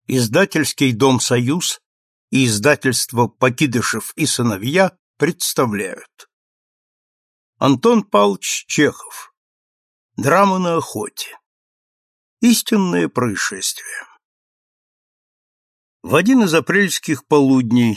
Издательский дом «Союз» и издательство «Покидышев и сыновья» представляют. Антон Павлович Чехов. Драма на охоте. Истинное происшествие. В один из апрельских полудней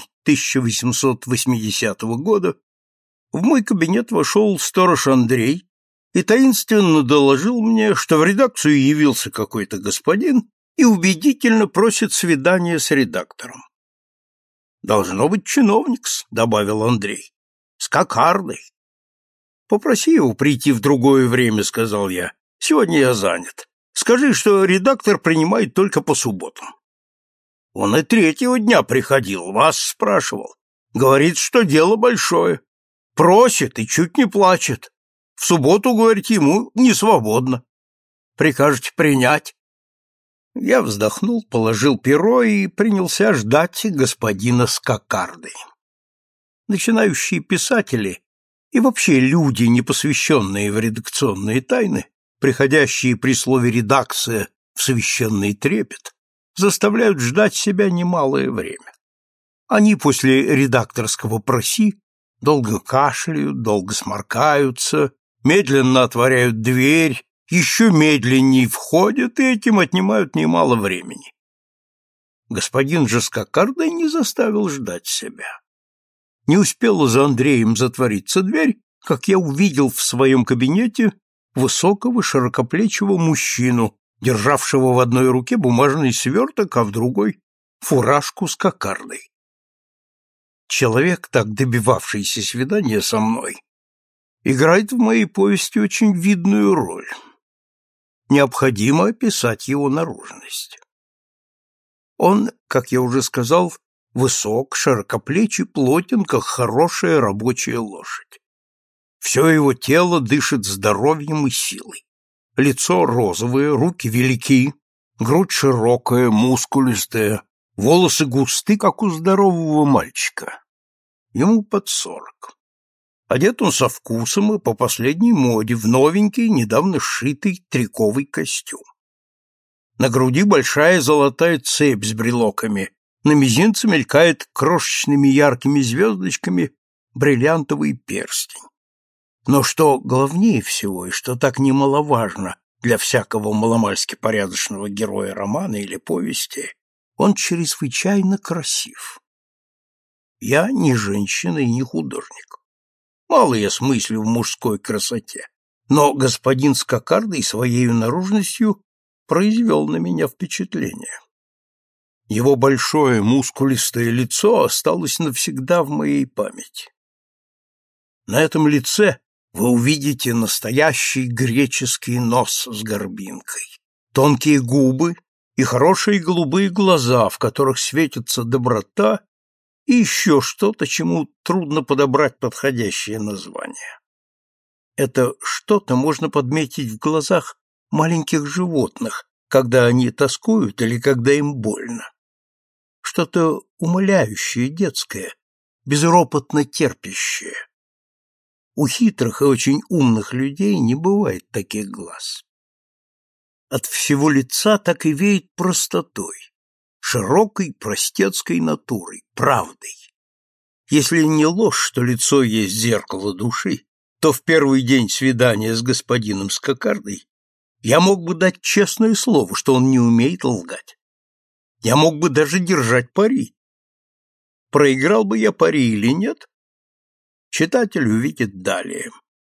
1880 года в мой кабинет вошел сторож Андрей и таинственно доложил мне, что в редакцию явился какой-то господин и убедительно просит свидания с редактором. «Должно быть чиновник-с», — добавил Андрей, — «с кокардой». «Попроси его прийти в другое время», — сказал я. «Сегодня я занят. Скажи, что редактор принимает только по субботам». «Он и третьего дня приходил, вас спрашивал. Говорит, что дело большое. Просит и чуть не плачет. В субботу, говорит, ему не свободно. Прикажете принять?» Я вздохнул, положил перо и принялся ждать господина с кокардой. Начинающие писатели и вообще люди, не посвященные в редакционные тайны, приходящие при слове «редакция» в священный трепет, заставляют ждать себя немалое время. Они после редакторского «проси» долго кашляют, долго сморкаются, медленно отворяют дверь, еще медленнее входят и этим отнимают немало времени. Господин же с кокардой не заставил ждать себя. Не успела за Андреем затвориться дверь, как я увидел в своем кабинете высокого широкоплечего мужчину, державшего в одной руке бумажный сверток, а в другой — фуражку с кокардой. Человек, так добивавшийся свидания со мной, играет в моей повести очень видную роль. Необходимо описать его наружность. Он, как я уже сказал, высок, широкоплечий, плотен, как хорошая рабочая лошадь. Все его тело дышит здоровьем и силой. Лицо розовое, руки велики, грудь широкая, мускулистая, волосы густы, как у здорового мальчика. Ему под 40. Одет он со вкусом и по последней моде в новенький, недавно сшитый триковый костюм. На груди большая золотая цепь с брелоками, на мизинце мелькает крошечными яркими звездочками бриллиантовый перстень. Но что главнее всего и что так немаловажно для всякого маломальски порядочного героя романа или повести, он чрезвычайно красив. Я не женщина и не художник. Мало я смыслю в мужской красоте, но господин с кокардой своей наружностью произвел на меня впечатление. Его большое мускулистое лицо осталось навсегда в моей памяти. На этом лице вы увидите настоящий греческий нос с горбинкой, тонкие губы и хорошие голубые глаза, в которых светится доброта и еще что-то, чему трудно подобрать подходящее название. Это что-то можно подметить в глазах маленьких животных, когда они тоскуют или когда им больно. Что-то умоляющее, детское, безропотно терпящее. У хитрых и очень умных людей не бывает таких глаз. От всего лица так и веет простотой, широкой простецкой натурой, правдой. Если не ложь, что лицо есть зеркало души, то в первый день свидания с господином с кокардой я мог бы дать честное слово, что он не умеет лгать. Я мог бы даже держать пари. Проиграл бы я пари или нет, читатель увидит далее.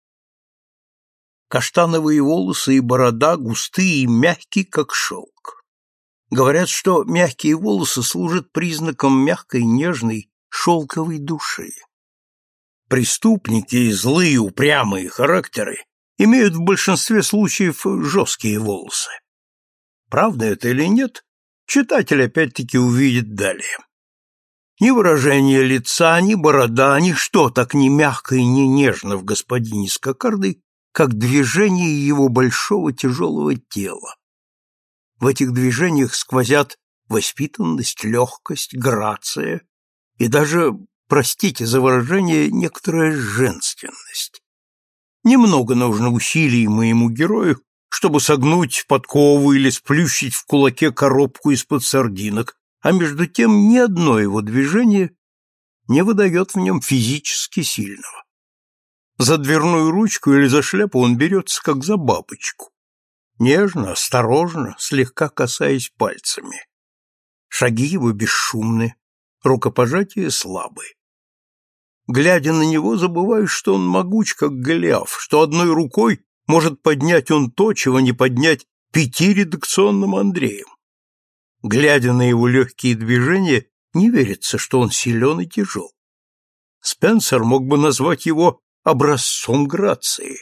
Каштановые волосы и борода густые и мягкие, как шелк. Говорят, что мягкие волосы служат признаком мягкой, нежной, шелковой души. Преступники и злые, упрямые характеры имеют в большинстве случаев жесткие волосы. Правда это или нет, читатель опять-таки увидит далее. Ни выражение лица, ни борода, ничто так не мягко и не нежно в господине с кокардой, как движение его большого тяжелого тела. В этих движениях сквозят воспитанность, легкость, грация и даже, простите за выражение, некоторая женственность. Немного нужно усилий моему герою, чтобы согнуть подкову или сплющить в кулаке коробку из-под сардинок, а между тем ни одно его движение не выдает в нем физически сильного. За дверную ручку или за шляпу он берется, как за бабочку, нежно, осторожно, слегка касаясь пальцами. Шаги его бесшумны, рукопожатия слабые. Глядя на него, забываешь, что он могуч, как Голиаф, что одной рукой может поднять он то, чего не поднять 5 редакционным Андреем. Глядя на его легкие движения, не верится, что он силен и тяжел. Спенсер мог бы назвать его образцом грации.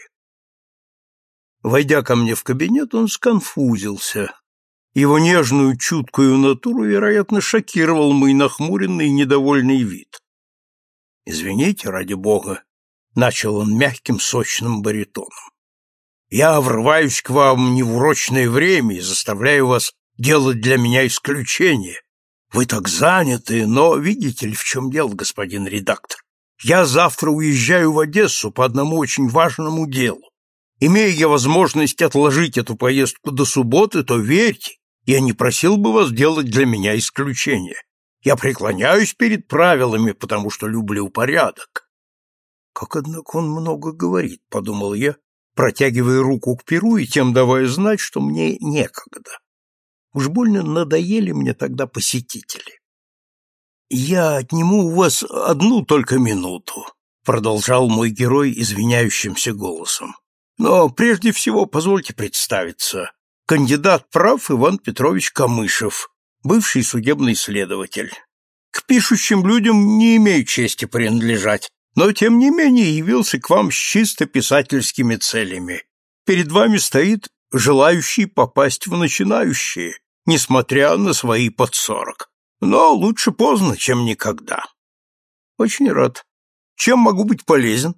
Войдя ко мне в кабинет, он сконфузился. Его нежную, чуткую натуру, вероятно, шокировал мой нахмуренный и недовольный вид. «Извините, ради бога», — начал он мягким, сочным баритоном. «Я врываюсь к вам не в урочное время и заставляю вас делать для меня исключение. Вы так заняты, но видите ли, в чем дело, господин редактор? Я завтра уезжаю в Одессу по одному очень важному делу. Имея я возможность отложить эту поездку до субботы, то верьте, я не просил бы вас делать для меня исключение. Я преклоняюсь перед правилами, потому что люблю порядок». «Как, однако, он много говорит», — подумал я, протягивая руку к перу и тем давая знать, что мне некогда. Уж больно надоели мне тогда посетители. «Я отниму у вас одну только минуту», — продолжал мой герой извиняющимся голосом. «Но прежде всего позвольте представиться. Кандидат прав Иван Петрович Камышев, бывший судебный следователь. К пишущим людям не имею чести принадлежать, но тем не менее явился к вам с чисто писательскими целями. Перед вами стоит желающий попасть в начинающие, несмотря на свои под 40. Но лучше поздно, чем никогда. Очень рад. Чем могу быть полезен?»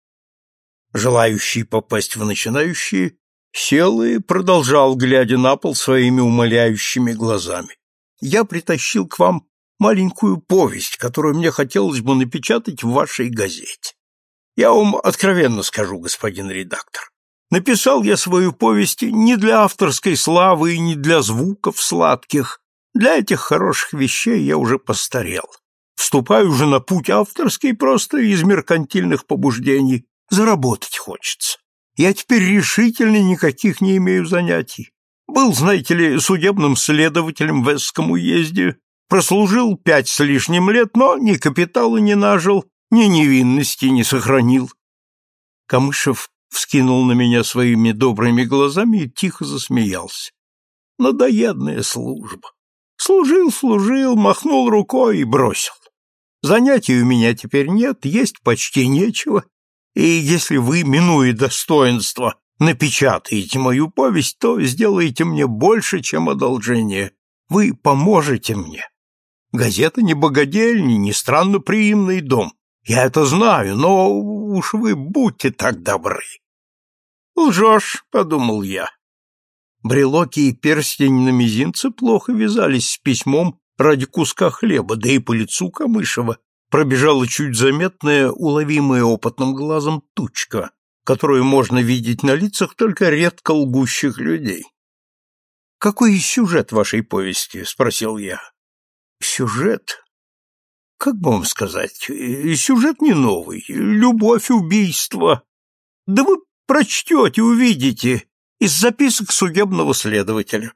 Желающий попасть в начинающие сел и продолжал, глядя на пол своими умоляющими глазами. «Я притащил к вам маленькую повесть, которую мне хотелось бы напечатать в вашей газете. Я вам откровенно скажу, господин редактор, написал я свою повесть не для авторской славы и не для звуков сладких. Для этих хороших вещей я уже постарел. Вступаю уже на путь авторский просто из меркантильных побуждений. Заработать хочется. Я теперь решительно никаких не имею занятий. Был, знаете ли, судебным следователем в Эсском уезде, прослужил 5 с лишним лет, но ни капитала не нажил, ни невинности не сохранил». Камышев вскинул на меня своими добрыми глазами и тихо засмеялся. «Надоедная служба. Служил, махнул рукой и бросил. Занятий у меня теперь нет, есть почти нечего, и если вы, минуя достоинство, напечатаете мою повесть, то сделаете мне больше, чем одолжение. Вы поможете мне. Газета не богадельня, не странноприимный дом. Я это знаю, но уж вы будьте так добры». «Лжешь», — подумал я. Брелоки и перстень на мизинце плохо вязались с письмом ради куска хлеба, да и по лицу Камышева пробежала чуть заметная, уловимая опытным глазом тучка, которую можно видеть на лицах только редко лгущих людей. «Какой сюжет вашей повести?» — спросил я. «Сюжет? Как бы вам сказать? Сюжет не новый. Любовь, убийство. Да вы прочтете, увидите. Из записок судебного следователя».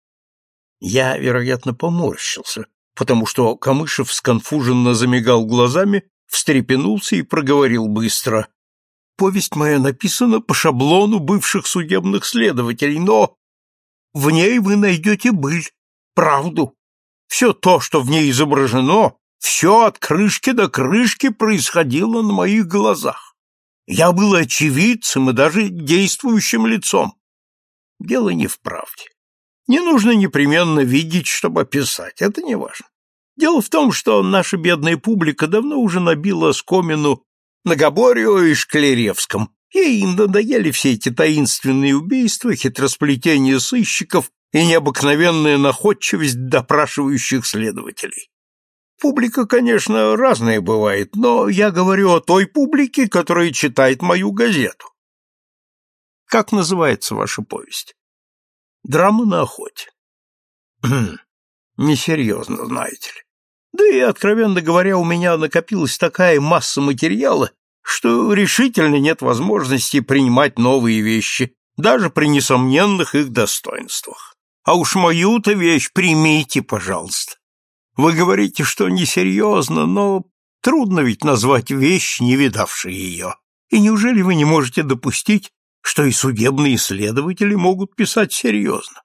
Я, вероятно, поморщился, потому что Камышев сконфуженно замигал глазами, встрепенулся и проговорил быстро: «Повесть моя написана по шаблону бывших судебных следователей, но в ней вы найдете быль, правду. Все то, что в ней изображено, все от крышки до крышки происходило на моих глазах. Я был очевидцем и даже действующим лицом. Дело не в правде. Не нужно непременно видеть, чтобы описать, это не важно. Дело в том, что наша бедная публика давно уже набила оскомину на Габорио и Шклеревском. Ей надоели все эти таинственные убийства, хитросплетения сыщиков и необыкновенная находчивость допрашивающих следователей. Публика, конечно, разная бывает, но я говорю о той публике, которая читает мою газету. Как называется ваша повесть? Драма на охоте. Несерьезно, знаете ли. Да и, откровенно говоря, у меня накопилась такая масса материала, что решительно нет возможности принимать новые вещи, даже при несомненных их достоинствах. А уж мою-то вещь примите, пожалуйста. Вы говорите, что несерьезно, но трудно ведь назвать вещь, не видавшей ее. И неужели вы не можете допустить, что и судебные следователи могут писать серьезно?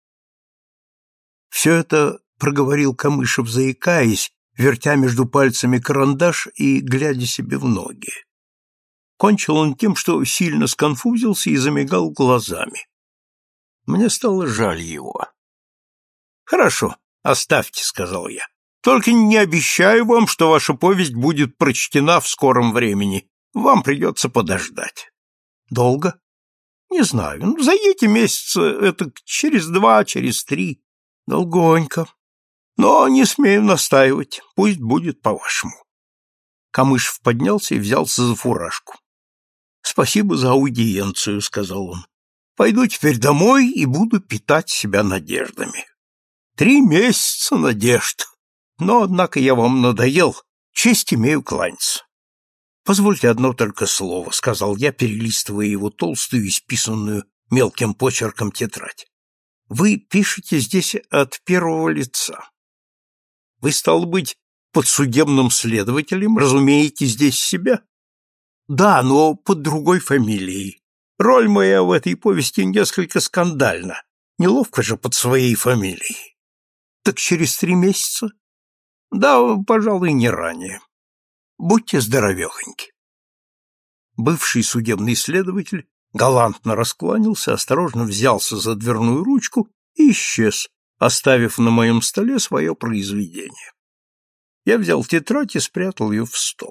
Все это проговорил Камышев, заикаясь, вертя между пальцами карандаш и глядя себе в ноги. Кончил он тем, что сильно сконфузился и замигал глазами. Мне стало жаль его. «Хорошо, оставьте», — сказал я. «Только не обещаю вам, что ваша повесть будет прочтена в скором времени. Вам придется подождать». «Долго?» «Не знаю. За эти месяцы, это через 2, через 3. Долгонько. Но не смею настаивать. Пусть будет по-вашему». Камышев поднялся и взялся за фуражку. «Спасибо за аудиенцию», — сказал он. «Пойду теперь домой и буду питать себя надеждами». 3 месяца надежд. Но, однако, я вам надоел. Честь имею кланяться. «Позвольте одно только слово», — сказал я, перелистывая его толстую, исписанную мелким почерком тетрадь. «Вы пишете здесь от первого лица. Вы, стало быть, подсудебным следователем разумеете здесь себя?» «Да, но под другой фамилией. Роль моя в этой повести несколько скандальна. Неловко же под своей фамилией». «Так через 3 месяца?» «Да, пожалуй, не ранее. Будьте здоровехоньки». Бывший судебный следователь галантно раскланялся, осторожно взялся за дверную ручку и исчез, оставив на моем столе свое произведение. Я взял тетрадь и спрятал ее в стол.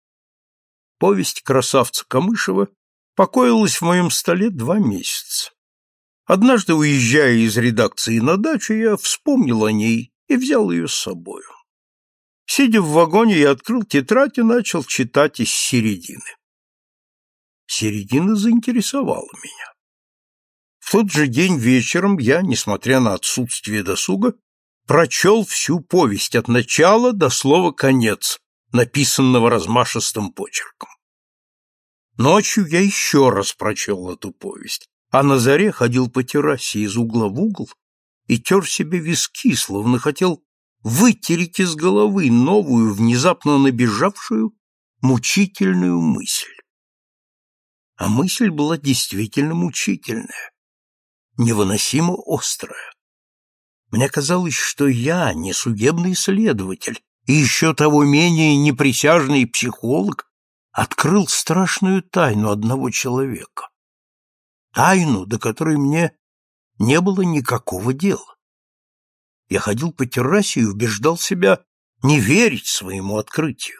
Повесть красавца Камышева покоилась в моем столе 2 месяца. Однажды, уезжая из редакции на дачу, я вспомнил о ней и взял ее с собою. Сидя в вагоне, я открыл тетрадь и начал читать из середины. Середина заинтересовала меня. В тот же день вечером я, несмотря на отсутствие досуга, прочел всю повесть от начала до слова «конец», написанного размашистым почерком. Ночью я еще раз прочел эту повесть, а на заре ходил по террасе из угла в угол и тер себе виски, словно хотел вытереть из головы новую, внезапно набежавшую, мучительную мысль. А мысль была действительно мучительная, невыносимо острая. Мне казалось, что я не судебный следователь и еще того менее неприсяжный психолог открыл страшную тайну одного человека. Тайну, до которой мне не было никакого дела. Я ходил по террасе и убеждал себя не верить своему открытию.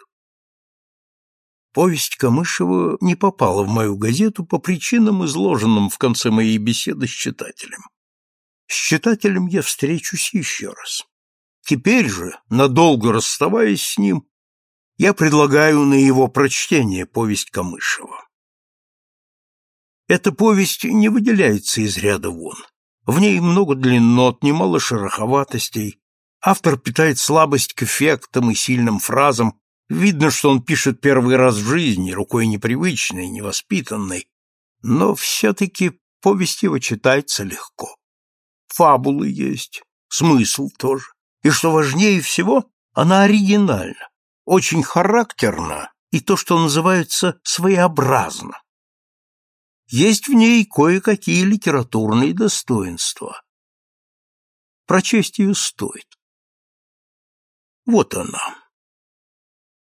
Повесть Камышева не попала в мою газету по причинам, изложенным в конце моей беседы с читателем. С читателем я встречусь еще раз. Теперь же, надолго расставаясь с ним, я предлагаю на его прочтение повесть Камышева. Эта повесть не выделяется из ряда вон. В ней много длиннот, немало шероховатостей. Автор питает слабость к эффектам и сильным фразам. Видно, что он пишет первый раз в жизни, рукой непривычной, невоспитанной. Но все-таки повесть его читается легко. Фабулы есть, смысл тоже. И, что важнее всего, она оригинальна, очень характерна и то, что называется, своеобразно. Есть в ней кое-какие литературные достоинства. Прочесть ее стоит. Вот она.